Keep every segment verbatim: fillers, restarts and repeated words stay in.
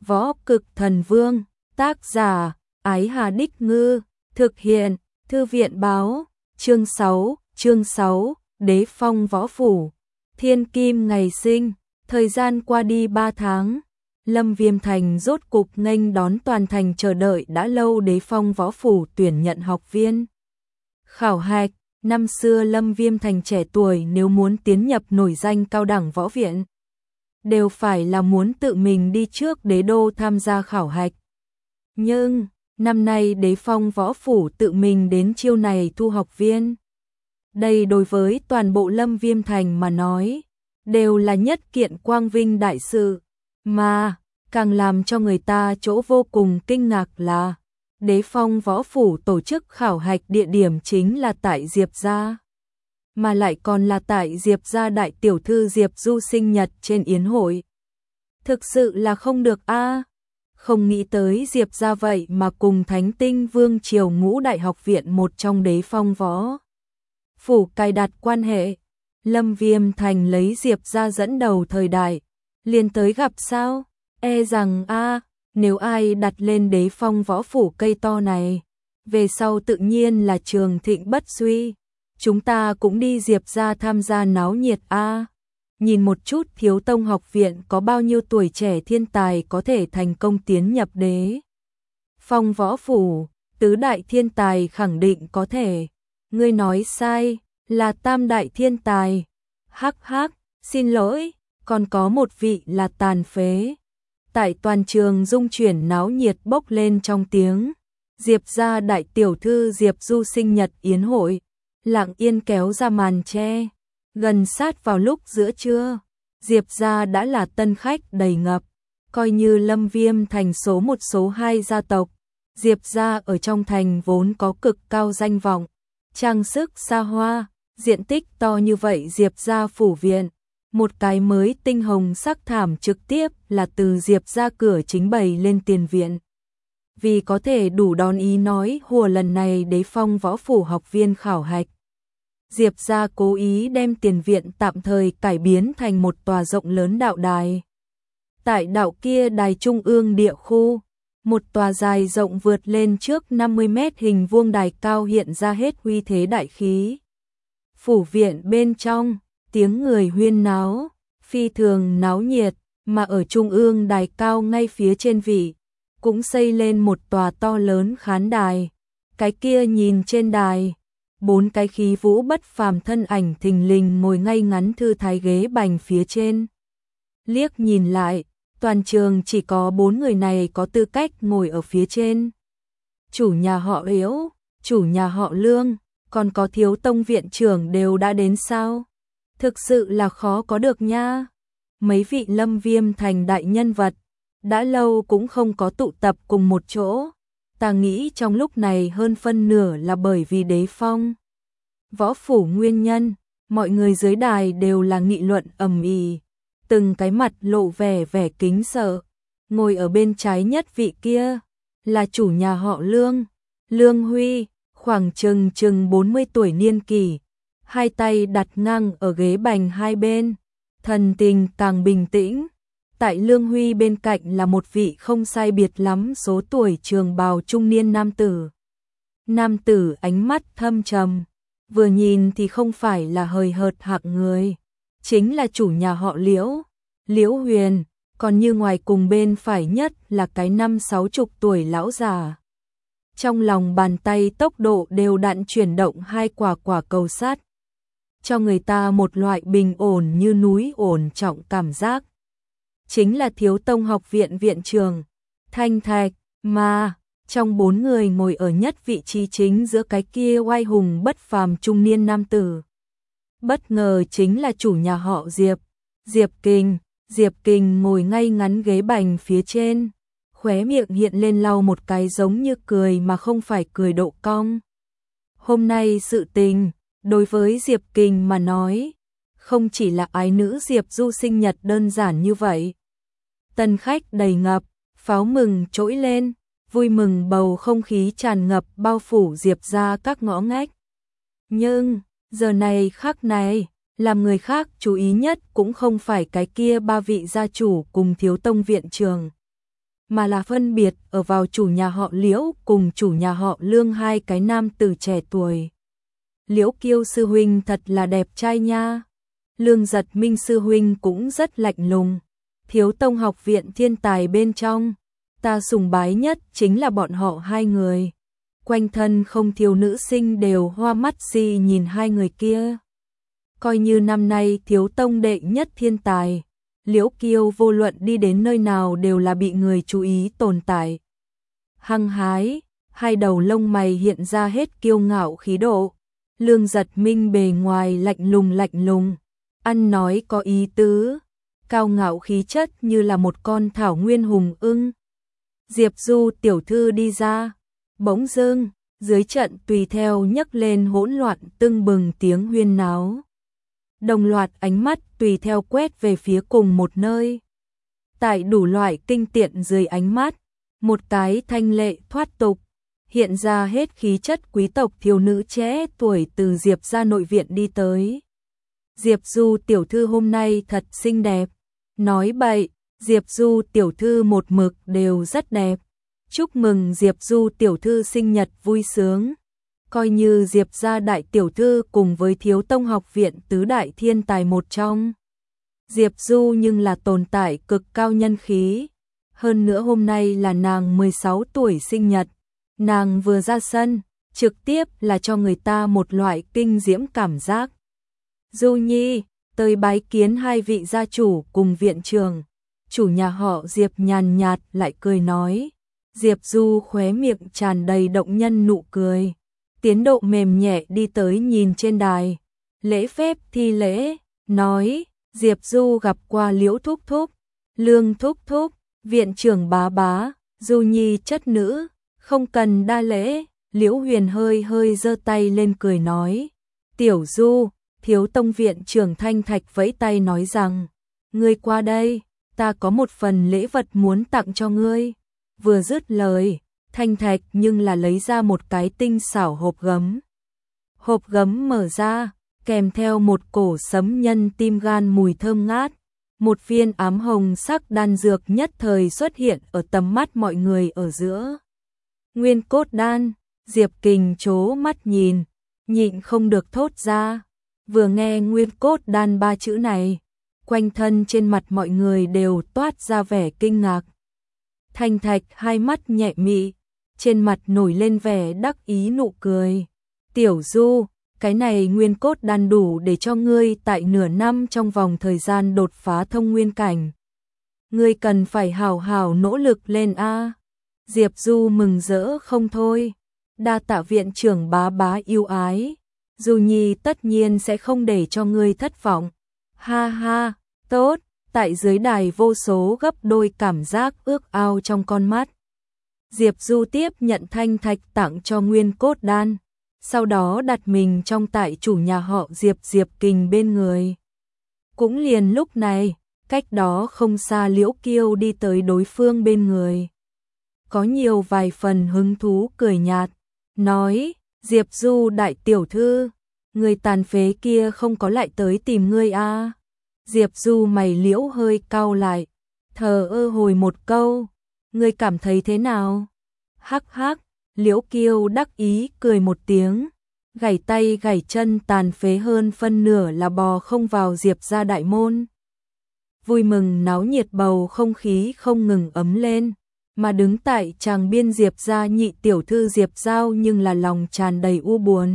Võ Cực Thần Vương, tác giả, Ái Hà Đích Ngư, thực hiện, Thư viện báo, chương sáu, chương sáu, Đế Phong Võ Phủ, Thiên Kim ngày sinh, thời gian qua đi ba tháng. Lâm Viêm Thành rốt cục nghênh đón toàn thành chờ đợi đã lâu Đế Phong Võ Phủ tuyển nhận học viên. Khảo hạch, năm xưa Lâm Viêm Thành trẻ tuổi nếu muốn tiến nhập nổi danh cao đẳng võ viện, đều phải là muốn tự mình đi trước đế đô tham gia khảo hạch. Nhưng, năm nay Đế Phong Võ Phủ tự mình đến chiêu này thu học viên. Đây đối với toàn bộ Lâm Viêm Thành mà nói, đều là nhất kiện quang vinh đại sự. Mà, càng làm cho người ta chỗ vô cùng kinh ngạc là Đế Phong Võ Phủ tổ chức khảo hạch địa điểm chính là tại Diệp Gia. Mà lại còn là tại Diệp Gia đại tiểu thư Diệp Du sinh nhật trên yến hội. Thực sự là không được a. Không nghĩ tới Diệp Gia vậy mà cùng Thánh Tinh Vương Triều Ngũ Đại Học Viện một trong Đế Phong Võ Phủ cài đặt quan hệ. Lâm Viêm Thành lấy Diệp Gia dẫn đầu thời đại, liền tới gặp sao? E rằng a, nếu ai đặt lên Đế Phong Võ Phủ cây to này, về sau tự nhiên là trường thịnh bất suy. Chúng ta cũng đi Diệp Gia tham gia náo nhiệt a. Nhìn một chút Thiếu Tông học viện có bao nhiêu tuổi trẻ thiên tài có thể thành công tiến nhập Đế Phong Võ Phủ, tứ đại thiên tài khẳng định có thể. Ngươi nói sai, là tam đại thiên tài. Hắc hắc, xin lỗi, còn có một vị là tàn phế. Tại toàn trường dung chuyển náo nhiệt bốc lên trong tiếng. Diệp Gia đại tiểu thư Diệp Du sinh nhật yến hội, lặng yên kéo ra màn che. Gần sát vào lúc giữa trưa, Diệp Gia đã là tân khách đầy ngập. Coi như Lâm Viêm Thành số một số hai gia tộc, Diệp Gia ở trong thành vốn có cực cao danh vọng. Trang sức xa hoa, diện tích to như vậy Diệp Gia phủ viện. Một cái mới tinh hồng sắc thảm trực tiếp là từ Diệp Gia cửa chính bày lên tiền viện. Vì có thể đủ đón ý nói hùa lần này Đế Phong Võ Phủ học viên khảo hạch, Diệp Gia cố ý đem tiền viện tạm thời cải biến thành một tòa rộng lớn đạo đài. Tại đạo kia đài trung ương địa khu, một tòa dài rộng vượt lên trước năm mươi mét hình vuông đài cao hiện ra hết uy thế đại khí. Phủ viện bên trong, tiếng người huyên náo, phi thường náo nhiệt, mà ở trung ương đài cao ngay phía trên vị, cũng xây lên một tòa to lớn khán đài. Cái kia nhìn trên đài, bốn cái khí vũ bất phàm thân ảnh thình lình ngồi ngay ngắn thư thái ghế bành phía trên. Liếc nhìn lại, toàn trường chỉ có bốn người này có tư cách ngồi ở phía trên. Chủ nhà họ Yếu, chủ nhà họ Lương, còn có Thiếu Tông viện trưởng đều đã đến sao? Thực sự là khó có được nha. Mấy vị Lâm Viêm Thành đại nhân vật, đã lâu cũng không có tụ tập cùng một chỗ. Ta nghĩ trong lúc này hơn phân nửa là bởi vì Đế Phong Võ Phủ nguyên nhân, mọi người dưới đài đều là nghị luận ầm ĩ, từng cái mặt lộ vẻ vẻ kính sợ. Ngồi ở bên trái nhất vị kia là chủ nhà họ Lương, Lương Huy, khoảng chừng chừng bốn mươi tuổi niên kỷ, hai tay đặt ngang ở ghế bành hai bên, thần tình càng bình tĩnh. Tại Lương Huy bên cạnh là một vị không sai biệt lắm số tuổi trường bào trung niên nam tử. Nam tử ánh mắt thâm trầm, vừa nhìn thì không phải là hời hợt hạng người, chính là chủ nhà họ Liễu, Liễu Huyền, còn như ngoài cùng bên phải nhất là cái năm sáu chục tuổi lão già. Trong lòng bàn tay tốc độ đều đặn chuyển động hai quả quả cầu sắt, cho người ta một loại bình ổn như núi ổn trọng cảm giác. Chính là Thiếu Tông học viện viện trường, Thanh Thạch, mà trong bốn người ngồi ở nhất vị trí chính giữa cái kia oai hùng bất phàm trung niên nam tử. Bất ngờ chính là chủ nhà họ Diệp, Diệp Kình, Diệp Kình ngồi ngay ngắn ghế bành phía trên, khóe miệng hiện lên lau một cái giống như cười mà không phải cười độ cong. Hôm nay sự tình, đối với Diệp Kình mà nói, không chỉ là ái nữ Diệp Du sinh nhật đơn giản như vậy. Tân khách đầy ngập, pháo mừng trỗi lên, vui mừng bầu không khí tràn ngập bao phủ Diệp Gia các ngõ ngách. Nhưng, giờ này khắc này, làm người khác chú ý nhất cũng không phải cái kia ba vị gia chủ cùng Thiếu Tông viện trường, mà là phân biệt ở vào chủ nhà họ Liễu cùng chủ nhà họ Lương hai cái nam tử trẻ tuổi. Liễu Kiêu sư huynh thật là đẹp trai nha. Lương Giật Minh sư huynh cũng rất lạnh lùng. Thiếu tông học viện thiên tài bên trong, ta sùng bái nhất chính là bọn họ hai người. Quanh thân không thiếu nữ sinh đều hoa mắt si nhìn hai người kia. Coi như năm nay thiếu tông đệ nhất thiên tài, Liễu Kiêu vô luận đi đến nơi nào đều là bị người chú ý tồn tại. Hăng hái, hai đầu lông mày hiện ra hết kiêu ngạo khí độ. Lương Giật Minh bề ngoài lạnh lùng lạnh lùng, ăn nói có ý tứ, cao ngạo khí chất như là một con thảo nguyên hùng ưng. Diệp Du tiểu thư đi ra, bỗng dưng, dưới trận tùy theo nhấc lên hỗn loạn tưng bừng tiếng huyên náo. Đồng loạt ánh mắt tùy theo quét về phía cùng một nơi. Tại đủ loại kinh tiện dưới ánh mắt, một cái thanh lệ thoát tục, hiện ra hết khí chất quý tộc thiếu nữ trẻ tuổi từ Diệp gia nội viện đi tới. Diệp Du tiểu thư hôm nay thật xinh đẹp. Nói bậy, Diệp Du tiểu thư một mực đều rất đẹp. Chúc mừng Diệp Du tiểu thư sinh nhật vui sướng. Coi như Diệp gia đại tiểu thư cùng với thiếu tông học viện tứ đại thiên tài một trong. Diệp Du nhưng là tồn tại cực cao nhân khí. Hơn nữa hôm nay là nàng mười sáu tuổi sinh nhật. Nàng vừa ra sân, trực tiếp là cho người ta một loại kinh diễm cảm giác. Du Nhi, tới bái kiến hai vị gia chủ cùng viện trưởng. Chủ nhà họ Diệp nhàn nhạt lại cười nói. Diệp Du khóe miệng tràn đầy động nhân nụ cười. Tiến độ mềm nhẹ đi tới nhìn trên đài. Lễ phép thi lễ, nói, Diệp Du gặp qua Liễu Thúc Thúc, Lương Thúc Thúc, viện trưởng bá bá, Du Nhi chất nữ, không cần đa lễ. Liễu Huyền hơi hơi giơ tay lên cười nói. Tiểu Du, thiếu tông viện trưởng Thanh Thạch vẫy tay nói rằng, ngươi qua đây, ta có một phần lễ vật muốn tặng cho ngươi. Vừa dứt lời, Thanh Thạch nhưng là lấy ra một cái tinh xảo hộp gấm. Hộp gấm mở ra, kèm theo một cổ sấm nhân tim gan mùi thơm ngát. Một viên ám hồng sắc đan dược nhất thời xuất hiện ở tầm mắt mọi người ở giữa. Nguyên cốt đan, Diệp Kình trố mắt nhìn, nhịn không được thốt ra. Vừa nghe nguyên cốt đan ba chữ này, quanh thân trên mặt mọi người đều toát ra vẻ kinh ngạc. Thanh Thạch hai mắt nhẹ mị, trên mặt nổi lên vẻ đắc ý nụ cười. Tiểu Du, cái này nguyên cốt đan đủ để cho ngươi tại nửa năm trong vòng thời gian đột phá thông nguyên cảnh. Ngươi cần phải hào hào nỗ lực lên a. Diệp Du mừng rỡ không thôi. Đa tạ viện trưởng bá bá yêu ái. Du Nhi tất nhiên sẽ không để cho ngươi thất vọng. Ha ha, tốt. Tại dưới đài vô số gấp đôi cảm giác ước ao trong con mắt. Diệp Du tiếp nhận Thanh Thạch tặng cho nguyên cốt đan, sau đó đặt mình trong tại chủ nhà họ Diệp Diệp Kình bên người. Cũng liền lúc này, cách đó không xa Liễu Kiêu đi tới đối phương bên người. Có nhiều vài phần hứng thú cười nhạt, nói, Diệp Du đại tiểu thư, người tàn phế kia không có lại tới tìm ngươi a? À? Diệp Du mày liễu hơi cau lại, thờ ơ hồi một câu, ngươi cảm thấy thế nào? Hắc hắc, Liễu Kiêu đắc ý cười một tiếng, gảy tay gảy chân tàn phế hơn phân nửa là bò không vào Diệp gia đại môn. Vui mừng náo nhiệt bầu không khí không ngừng ấm lên, mà đứng tại tràng biên Diệp gia nhị tiểu thư Diệp Giao nhưng là lòng tràn đầy u buồn.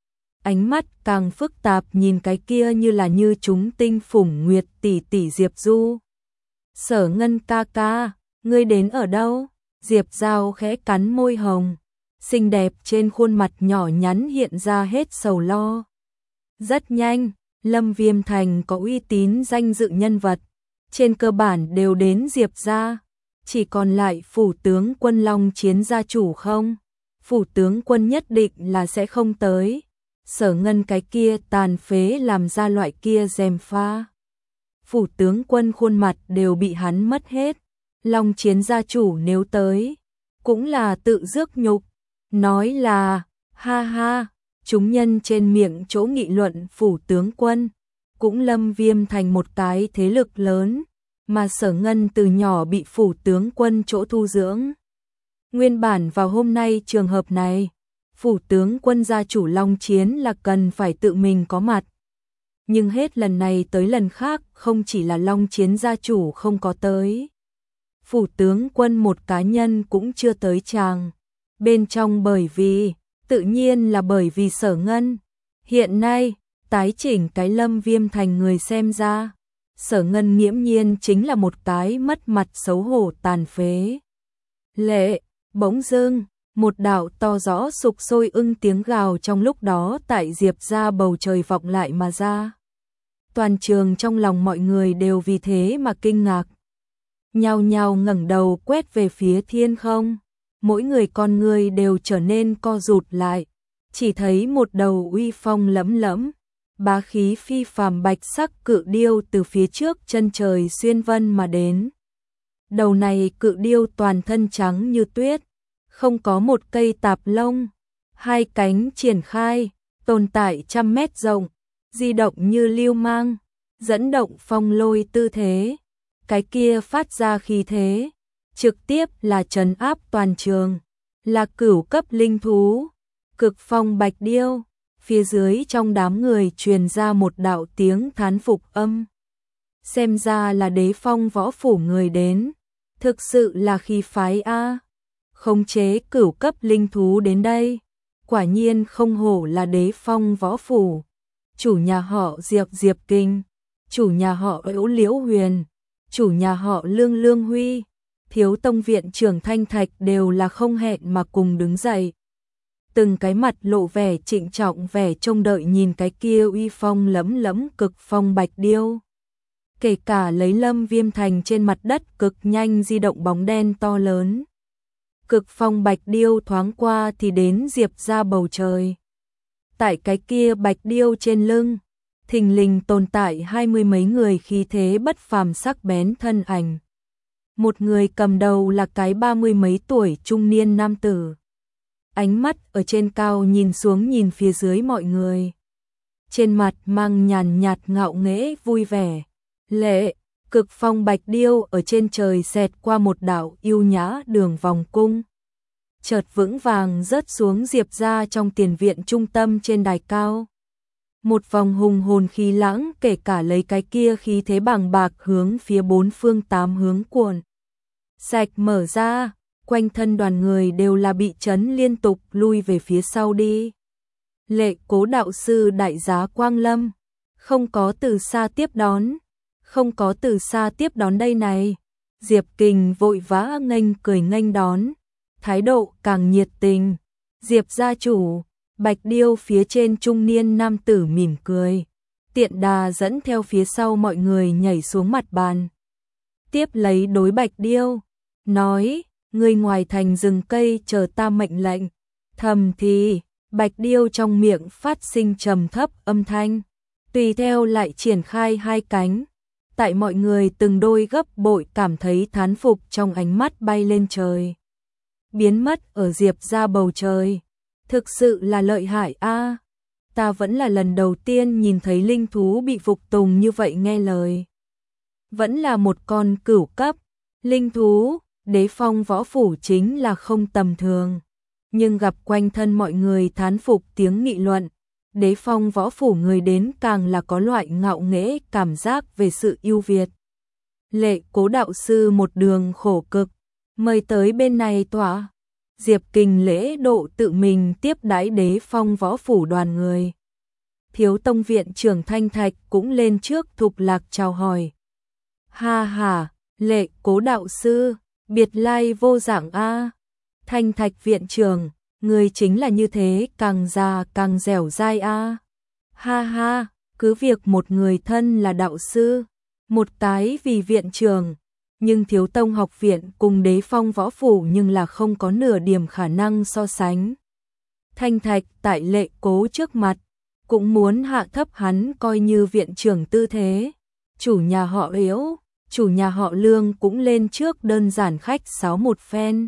Ánh mắt càng phức tạp nhìn cái kia như là như chúng tinh phủng nguyệt tỷ tỷ Diệp Du. Sở Ngân ca ca, ngươi đến ở đâu? Diệp Giao khẽ cắn môi hồng, xinh đẹp trên khuôn mặt nhỏ nhắn hiện ra hết sầu lo. Rất nhanh, Lâm Viêm Thành có uy tín danh dự nhân vật, trên cơ bản đều đến Diệp gia, chỉ còn lại phủ tướng quân Long Chiến gia chủ không? Phủ tướng quân nhất định là sẽ không tới. Sở Ngân cái kia tàn phế làm ra loại kia dèm pha. Phủ tướng quân khuôn mặt đều bị hắn mất hết. Long Chiến gia chủ nếu tới, cũng là tự rước nhục. Nói là, ha ha, chúng nhân trên miệng chỗ nghị luận phủ tướng quân, cũng Lâm Viêm Thành một cái thế lực lớn. mà Sở Ngân từ nhỏ bị phủ tướng quân chỗ thu dưỡng. Nguyên bản vào hôm nay trường hợp này, phủ tướng quân gia chủ Long Chiến là cần phải tự mình có mặt. Nhưng hết lần này tới lần khác không chỉ là Long Chiến gia chủ không có tới. Phủ tướng quân một cá nhân cũng chưa tới chàng. Bên trong bởi vì, tự nhiên là bởi vì Sở Ngân. Hiện nay, tái chỉnh cái Lâm Viêm thành người xem ra. Sở Ngân nghiễm nhiên chính là một cái mất mặt xấu hổ tàn phế. Lệ, bỗng dưng, một đạo to rõ sục sôi ưng tiếng gào trong lúc đó tại Diệp ra bầu trời vọng lại mà ra. Toàn trường trong lòng mọi người đều vì thế mà kinh ngạc. Nhao nhao ngẩng đầu quét về phía thiên không. Mỗi người con người đều trở nên co rụt lại. Chỉ thấy một đầu uy phong lẫm lẫm, bá khí phi phàm bạch sắc cự điêu từ phía trước chân trời xuyên vân mà đến. Đầu này cự điêu toàn thân trắng như tuyết, không có một cây tạp lông, hai cánh triển khai, tồn tại trăm mét rộng, di động như lưu mang, dẫn động phong lôi tư thế. Cái kia phát ra khí thế, trực tiếp là trấn áp toàn trường, là cửu cấp linh thú, cực phong bạch điêu. Phía dưới trong đám người truyền ra một đạo tiếng thán phục âm. Xem ra là Đế Phong võ phủ người đến, thực sự là khí phái a. Khống chế cửu cấp linh thú đến đây, quả nhiên không hổ là Đế Phong võ phủ. Chủ nhà họ Diệp Diệp Kinh, chủ nhà họ Liễu Liễu Huyền, chủ nhà họ Lương Lương Huy, thiếu tông viện trưởng Thanh Thạch đều là không hẹn mà cùng đứng dậy. Từng cái mặt lộ vẻ trịnh trọng, vẻ trông đợi nhìn cái kia uy phong lẫm lẫm cực phong bạch điêu. Kể cả lấy Lâm Viêm thành trên mặt đất cực nhanh di động bóng đen to lớn. Cực phong bạch điêu thoáng qua thì đến Diệp ra bầu trời. Tại cái kia bạch điêu trên lưng, thình lình tồn tại hai mươi mấy người khí thế bất phàm sắc bén thân ảnh. Một người cầm đầu là cái ba mươi mấy tuổi trung niên nam tử. Ánh mắt ở trên cao nhìn xuống nhìn phía dưới mọi người. Trên mặt mang nhàn nhạt ngạo nghễ vui vẻ. Lệ, cực phong bạch điêu ở trên trời xẹt qua một đạo yêu nhã đường vòng cung. Chợt vững vàng rớt xuống Diệp ra trong tiền viện trung tâm trên đài cao. Một vòng hùng hồn khí lãng kể cả lấy cái kia khí thế bàng bạc hướng phía bốn phương tám hướng cuồn. Sạch mở ra. Quanh thân đoàn người đều là bị chấn liên tục lui về phía sau đi. Lệ Cố đạo sư đại giá Quang Lâm, không có từ xa tiếp đón, không có từ xa tiếp đón đây này. Diệp Kình vội vã nghênh cười nghênh đón, thái độ càng nhiệt tình. Diệp gia chủ, bạch điêu phía trên trung niên nam tử mỉm cười, tiện đà dẫn theo phía sau mọi người nhảy xuống mặt bàn. Tiếp lấy đối bạch điêu, nói: người ngoài thành rừng cây chờ ta mệnh lệnh. Thầm thì, bạch điêu trong miệng phát sinh trầm thấp âm thanh, tùy theo lại triển khai hai cánh. Tại mọi người từng đôi gấp bội cảm thấy thán phục trong ánh mắt bay lên trời. Biến mất ở Diệp ra bầu trời. Thực sự là lợi hại a. Ta vẫn là lần đầu tiên nhìn thấy linh thú bị phục tùng như vậy nghe lời. Vẫn là một con cửu cấp linh thú. Đế Phong võ phủ chính là không tầm thường, nhưng gặp quanh thân mọi người thán phục tiếng nghị luận, Đế Phong võ phủ người đến càng là có loại ngạo nghễ cảm giác về sự ưu việt. Lệ Cố đạo sư một đường khổ cực, mời tới bên này tỏa. Diệp Kình lễ độ tự mình tiếp đãi Đế Phong võ phủ đoàn người. Thiếu tông viện trưởng Thanh Thạch cũng lên trước thục lạc chào hỏi. Ha ha, Lệ Cố đạo sư, biệt lai vô dạng a. Thanh Thạch viện trưởng, người chính là như thế, càng già càng dẻo dai a. Ha ha, cứ việc một người thân là đạo sư, một cái vì viện trưởng, nhưng Thiếu tông học viện cùng Đế Phong võ phủ nhưng là không có nửa điểm khả năng so sánh. Thanh Thạch tại Lệ Cố trước mặt, cũng muốn hạ thấp hắn coi như viện trưởng tư thế. Chủ nhà họ Liễu, chủ nhà họ Lương cũng lên trước đơn giản khách sáo một phen.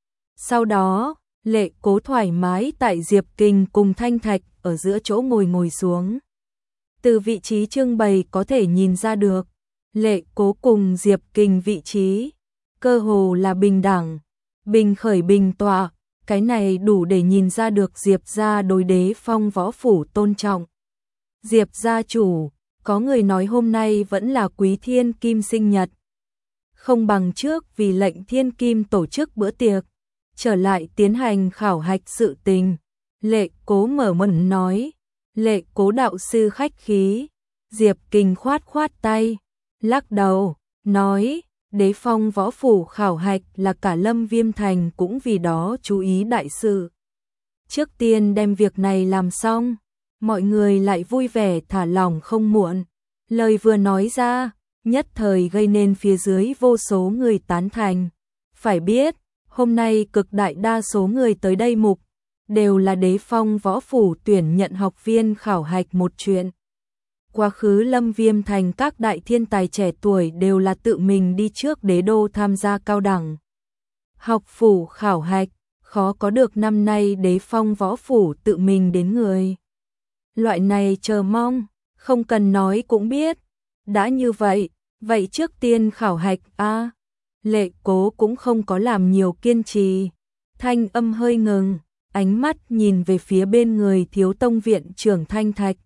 Sau đó, Lệ Cố thoải mái tại Diệp Kình cùng Thanh Thạch ở giữa chỗ ngồi ngồi xuống. Từ vị trí trưng bày có thể nhìn ra được, Lệ Cố cùng Diệp Kình vị trí, cơ hồ là bình đẳng, bình khởi bình tọa, cái này đủ để nhìn ra được Diệp gia đối Đế Phong võ phủ tôn trọng. Diệp gia chủ, có người nói hôm nay vẫn là Quý Thiên Kim sinh nhật. Không bằng trước vì lệnh Thiên Kim tổ chức bữa tiệc, trở lại tiến hành khảo hạch sự tình. Lệ Cố mở miệng nói, Lệ Cố đạo sư khách khí. Diệp Kình khoát khoát tay, lắc đầu, nói, Đế Phong võ phủ khảo hạch là cả Lâm Viêm Thành cũng vì đó chú ý đại sự. Trước tiên đem việc này làm xong, mọi người lại vui vẻ thả lỏng không muộn. Lời vừa nói ra, nhất thời gây nên phía dưới vô số người tán thành. Phải biết, hôm nay cực đại đa số người tới đây mục, đều là Đế Phong võ phủ tuyển nhận học viên khảo hạch một chuyện. Quá khứ Lâm Viêm Thành các đại thiên tài trẻ tuổi đều là tự mình đi trước đế đô tham gia cao đẳng học phủ khảo hạch, khó có được năm nay Đế Phong võ phủ tự mình đến người. Loại này chờ mong, không cần nói cũng biết. Đã như vậy, vậy trước tiên khảo hạch a. Lệ Cố cũng không có làm nhiều kiên trì, thanh âm hơi ngừng, ánh mắt nhìn về phía bên người Thiếu Tông viện trưởng Thanh Thạch.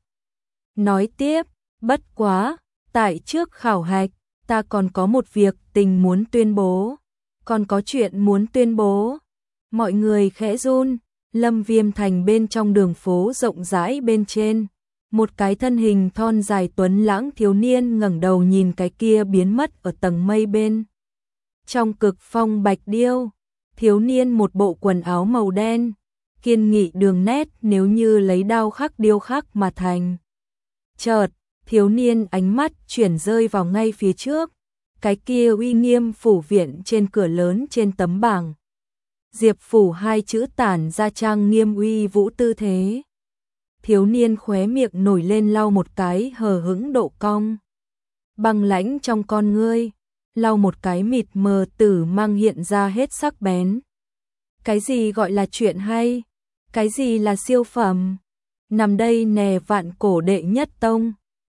Nói tiếp, bất quá, tại trước khảo hạch, ta còn có một việc tình muốn tuyên bố, còn có chuyện muốn tuyên bố. Mọi người khẽ run, Lâm Viêm Thành bên trong đường phố rộng rãi bên trên, một cái thân hình thon dài tuấn lãng thiếu niên ngẩng đầu nhìn cái kia biến mất ở tầng mây bên. Trong Cực Phong Bạch Điêu, thiếu niên một bộ quần áo màu đen, kiên nghị đường nét nếu như lấy đao khắc điêu khắc mà thành. Chợt, thiếu niên ánh mắt chuyển rơi vào ngay phía trước, cái kia uy nghiêm phủ viện trên cửa lớn trên tấm bảng. Diệp phủ hai chữ tản ra trang nghiêm uy vũ tư thế. Thiếu niên khóe miệng nổi lên lau một cái hờ hững độ cong. Băng lãnh trong con ngươi, lau một cái mịt mờ tử mang hiện ra hết sắc bén. Cái gì gọi là chuyện hay? Cái gì là siêu phẩm? Nằm đây nè vạn cổ đệ nhất tông,